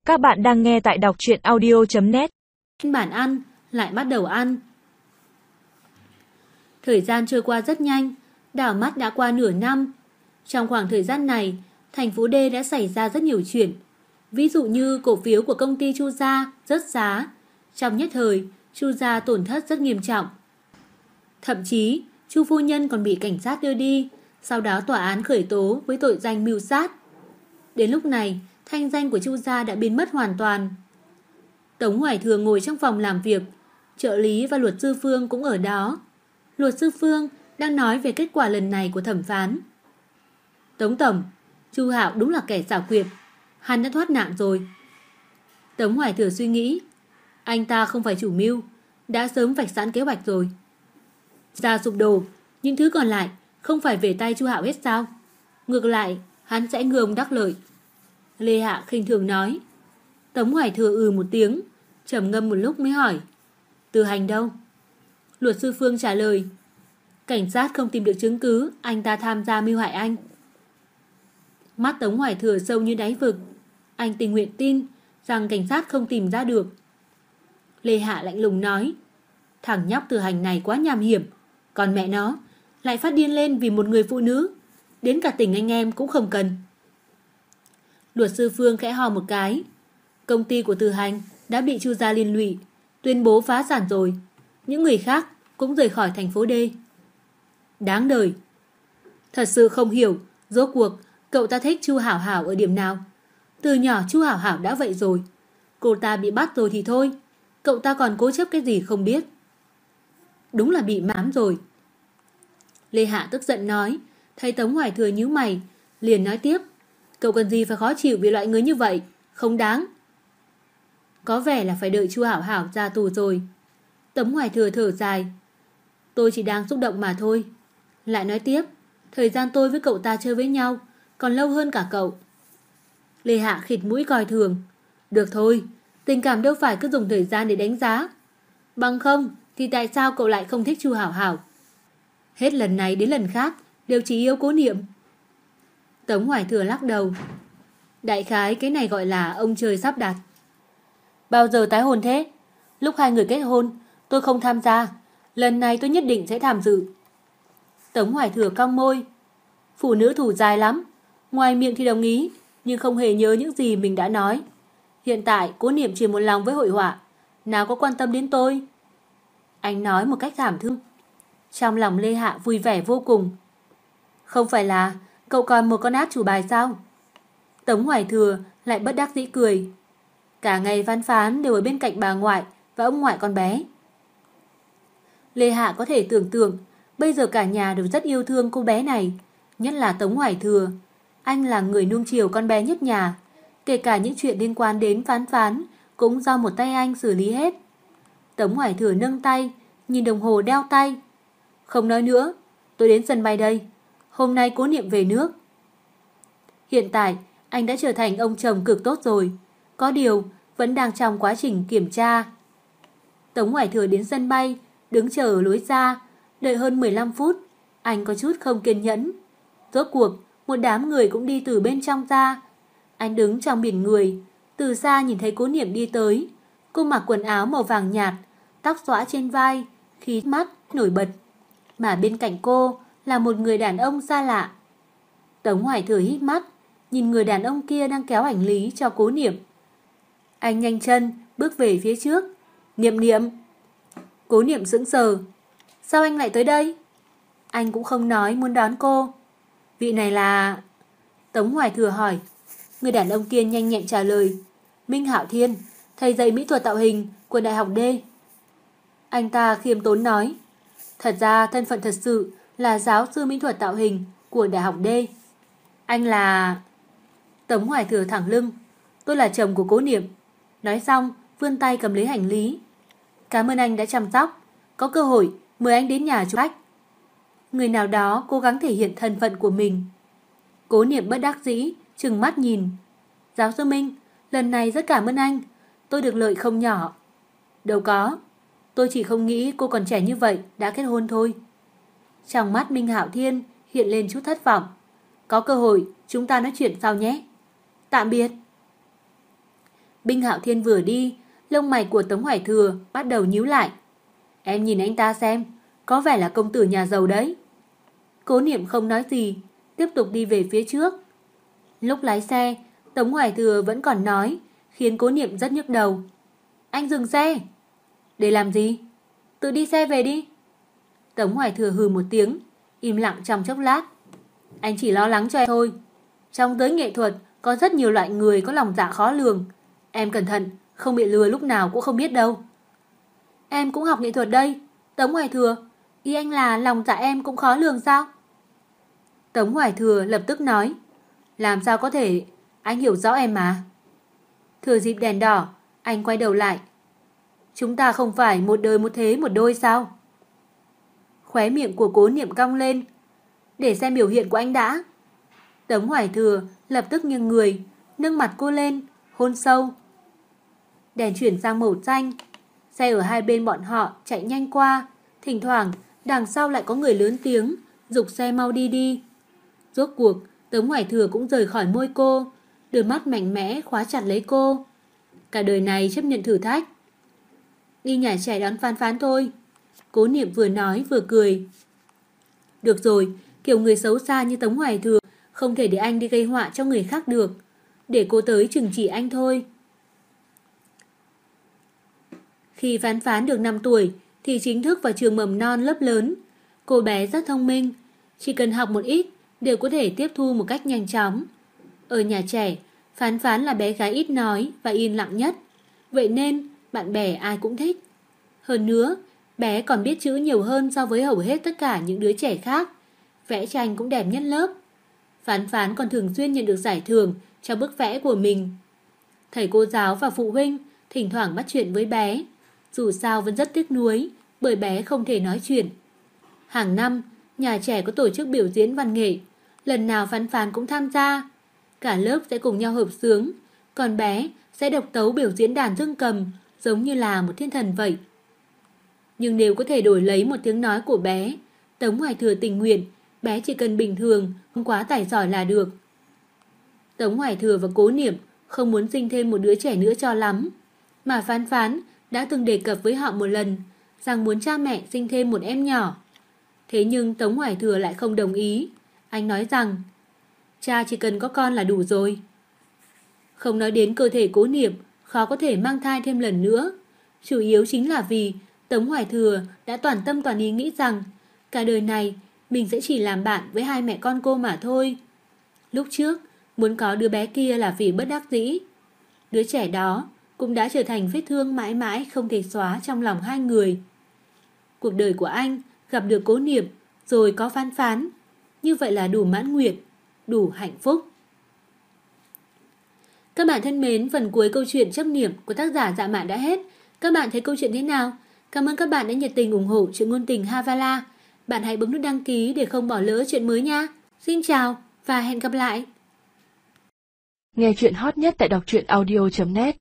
Các bạn đang nghe tại đọc truyện audio.net. Bản ăn, lại bắt đầu ăn. Thời gian trôi qua rất nhanh, đảo mắt đã qua nửa năm. Trong khoảng thời gian này, thành phố D đã xảy ra rất nhiều chuyện. Ví dụ như cổ phiếu của công ty Chu Gia rớt giá. Trong nhất thời, Chu Gia tổn thất rất nghiêm trọng. Thậm chí, Chu phu nhân còn bị cảnh sát đưa đi, sau đó tòa án khởi tố với tội danh mưu sát. Đến lúc này, thanh danh của Chu Gia đã biến mất hoàn toàn. Tống Hoài Thừa ngồi trong phòng làm việc, trợ lý và luật sư Phương cũng ở đó. Luật sư Phương đang nói về kết quả lần này của thẩm phán. Tống tổng, Chu Hạo đúng là kẻ xảo quyệt, hắn đã thoát nạn rồi. Tống Hoài Thừa suy nghĩ, anh ta không phải chủ mưu, đã sớm vạch sẵn kế hoạch rồi. Gia sụp đổ, những thứ còn lại không phải về tay Chu Hạo hết sao? Ngược lại, hắn sẽ ngư ông đắc lợi. Lê Hạ khinh thường nói. Tống Hoài Thừa một tiếng, trầm ngâm một lúc mới hỏi, Từ Hành đâu? Luật sư Phương trả lời, cảnh sát không tìm được chứng cứ anh ta tham gia mưu hại anh. Mắt Tống Hoài Thừa sâu như đáy vực, anh tình nguyện tin rằng cảnh sát không tìm ra được. Lê Hạ lạnh lùng nói, thằng nhóc Từ Hành này quá nham hiểm, còn mẹ nó lại phát điên lên vì một người phụ nữ, đến cả tình anh em cũng không cần. Luật sư Phương khẽ hò một cái, công ty của Từ Hành đã bị Chu Gia liên lụy, tuyên bố phá sản rồi, những người khác cũng rời khỏi thành phố D. Đáng đời. Thật sự không hiểu rốt cuộc cậu ta thích Chu Hảo Hảo ở điểm nào. Từ nhỏ Chu Hảo Hảo đã vậy rồi, cô ta bị bắt rồi thì thôi, cậu ta còn cố chấp cái gì không biết. Đúng là bị mám rồi. Lê Hạ tức giận nói, thấy Tống Hoài Thừa nhíu mày, liền nói tiếp, cậu cần gì phải khó chịu vì loại người như vậy, không đáng. Có vẻ là phải đợi Chu Hảo Hảo ra tù rồi. Tống Hoài Thừa thở dài, tôi chỉ đang xúc động mà thôi. Lại nói tiếp, thời gian tôi với cậu ta chơi với nhau còn lâu hơn cả cậu. Lê Hạ khịt mũi coi thường, được thôi, tình cảm đâu phải cứ dùng thời gian để đánh giá. Bằng không thì tại sao cậu lại không thích Chu Hảo Hảo? Hết lần này đến lần khác đều chỉ yêu Cố Niệm. Tống Hoài Thừa lắc đầu, đại khái cái này gọi là ông trời sắp đặt. Bao giờ tái hôn thế? Lúc hai người kết hôn tôi không tham gia, lần này tôi nhất định sẽ tham dự. Tống Hoài Thừa cong môi, phụ nữ thủ dài lắm, ngoài miệng thì đồng ý nhưng không hề nhớ những gì mình đã nói. Hiện tại Cố Niệm chỉ một lòng với hội họa, nào có quan tâm đến tôi. Anh nói một cách thảm thương. Trong lòng Lê Hạ vui vẻ vô cùng. Không phải là cậu còn một con át chủ bài sao? Tống Hoài Thừa lại bất đắc dĩ cười. Cả ngày Văn Phán đều ở bên cạnh bà ngoại và ông ngoại con bé. Lê Hạ có thể tưởng tượng bây giờ cả nhà đều rất yêu thương cô bé này, nhất là Tống Hoài Thừa. Anh là người nuông chiều con bé nhất nhà, kể cả những chuyện liên quan đến Phán Phán cũng do một tay anh xử lý hết. Tống Hoài Thừa nâng tay, nhìn đồng hồ đeo tay. Không nói nữa, tôi đến sân bay đây. Hôm nay Cố Niệm về nước. Hiện tại anh đã trở thành ông chồng cực tốt rồi, có điều vẫn đang trong quá trình kiểm tra. Tống Hoài Thừa đến sân bay, đứng chờ ở lối ra, đợi hơn 15 phút. Anh có chút không kiên nhẫn. Rốt cuộc một đám người cũng đi từ bên trong ra. Anh đứng trong biển người, từ xa nhìn thấy Cố Niệm đi tới. Cô mặc quần áo màu vàng nhạt, tóc xõa trên vai, khí mắt nổi bật. Mà bên cạnh cô là một người đàn ông xa lạ. Tống Hoài Thừa hít mắt, nhìn người đàn ông kia đang kéo hành lý cho Cố Niệm. Anh nhanh chân bước về phía trước. Niệm Niệm. Cố Niệm sững sờ. Sao anh lại tới đây? Anh cũng không nói muốn đón cô. Vị này là... Tống Hoài Thừa hỏi. Người đàn ông kia nhanh nhẹn trả lời. Minh Hạo Thiên, thầy dạy mỹ thuật tạo hình của Đại học D. Anh ta khiêm tốn nói. Thật ra thân phận thật sự là giáo sư mỹ thuật tạo hình của Đại học D. Anh là... Tống Hoài Thừa thẳng lưng. Tôi là chồng của Cố Niệm. Nói xong vươn tay cầm lấy hành lý. Cảm ơn anh đã chăm sóc. Có cơ hội mời anh đến nhà chụp khách. Người nào đó cố gắng thể hiện thân phận của mình. Cố Niệm bất đắc dĩ trừng mắt nhìn. Giáo sư Minh, lần này rất cảm ơn anh, tôi được lợi không nhỏ. Đâu có, tôi chỉ không nghĩ cô còn trẻ như vậy đã kết hôn thôi. Trong mắt Minh Hạo Thiên hiện lên chút thất vọng. Có cơ hội chúng ta nói chuyện sau nhé. Tạm biệt. Binh Hạo Thiên vừa đi, lông mày của Tống Hoài Thừa bắt đầu nhíu lại. Em nhìn anh ta xem, có vẻ là công tử nhà giàu đấy. Cố Niệm không nói gì, tiếp tục đi về phía trước. Lúc lái xe, Tống Hoài Thừa vẫn còn nói, khiến Cố Niệm rất nhức đầu. Anh dừng xe. Để làm gì? Tự đi xe về đi. Tống Hoài Thừa hừ một tiếng, im lặng trong chốc lát. Anh chỉ lo lắng cho em thôi. Trong giới nghệ thuật có rất nhiều loại người có lòng dạ khó lường. Em cẩn thận, không bị lừa lúc nào cũng không biết đâu. Em cũng học nghệ thuật đây. Tống Hoài Thừa, ý anh là lòng dạ em cũng khó lường sao? Tống Hoài Thừa lập tức nói. Làm sao có thể, anh hiểu rõ em mà. Thừa dịp đèn đỏ, anh quay đầu lại. Chúng ta không phải một đời một thế một đôi sao? Khóe miệng của Cố Niệm cong lên. Để xem biểu hiện của anh đã. Tống Hoài Thừa lập tức nghiêng người, nâng mặt cô lên, hôn sâu. Đèn chuyển sang màu xanh. Xe ở hai bên bọn họ chạy nhanh qua. Thỉnh thoảng đằng sau lại có người lớn tiếng giục xe mau đi đi. Rốt cuộc Tống Hoài Thừa cũng rời khỏi môi cô, đôi mắt mạnh mẽ khóa chặt lấy cô. Cả đời này chấp nhận thử thách. Đi nhà trẻ đón Phán Phán thôi. Cố Niệm vừa nói vừa cười. Được rồi, kiểu người xấu xa như Tống Hoài Thừa không thể để anh đi gây họa cho người khác được. Để cô tới trừng trị anh thôi. Khi Phán Phán được 5 tuổi thì chính thức vào trường mầm non lớp lớn. Cô bé rất thông minh, chỉ cần học một ít đều có thể tiếp thu một cách nhanh chóng. Ở nhà trẻ, Phán Phán là bé gái ít nói và yên lặng nhất. Vậy nên bạn bè ai cũng thích. Hơn nữa, bé còn biết chữ nhiều hơn so với hầu hết tất cả những đứa trẻ khác. Vẽ tranh cũng đẹp nhất lớp. Phán Phán còn thường xuyên nhận được giải thưởng cho bức vẽ của mình. Thầy cô giáo và phụ huynh thỉnh thoảng bắt chuyện với bé. Dù sao vẫn rất tiếc nuối bởi bé không thể nói chuyện. Hàng năm, nhà trẻ có tổ chức biểu diễn văn nghệ. Lần nào Phán Phán cũng tham gia. Cả lớp sẽ cùng nhau hợp xướng. Còn bé sẽ độc tấu biểu diễn đàn dương cầm, giống như là một thiên thần vậy. Nhưng nếu có thể đổi lấy một tiếng nói của bé, Tống Hoài Thừa tình nguyện, bé chỉ cần bình thường, không quá tài giỏi là được. Tống Hoài Thừa và Cố Niệm không muốn sinh thêm một đứa trẻ nữa cho lắm. Mà Phán Phán đã từng đề cập với họ một lần rằng muốn cha mẹ sinh thêm một em nhỏ. Thế nhưng Tống Hoài Thừa lại không đồng ý. Anh nói rằng cha chỉ cần có con là đủ rồi. Không nói đến cơ thể Cố Niệm khó có thể mang thai thêm lần nữa. Chủ yếu chính là vì Tống Hoài Thừa đã toàn tâm toàn ý nghĩ rằng cả đời này mình sẽ chỉ làm bạn với hai mẹ con cô mà thôi. Lúc trước muốn có đứa bé kia là vì bất đắc dĩ. Đứa trẻ đó cũng đã trở thành vết thương mãi mãi không thể xóa trong lòng hai người. Cuộc đời của anh gặp được Cố Niệm rồi có Phán Phán. Như vậy là đủ mãn nguyện, đủ hạnh phúc. Các bạn thân mến, phần cuối câu chuyện Chấp Niệm của tác giả Dạ Mạn đã hết. Các bạn thấy câu chuyện thế nào? Cảm ơn các bạn đã nhiệt tình ủng hộ chuyện ngôn tình Havala. Bạn hãy bấm nút đăng ký để không bỏ lỡ chuyện mới nha. Xin chào và hẹn gặp lại. Nghe chuyện hot nhất tại đọc truyện audio.net.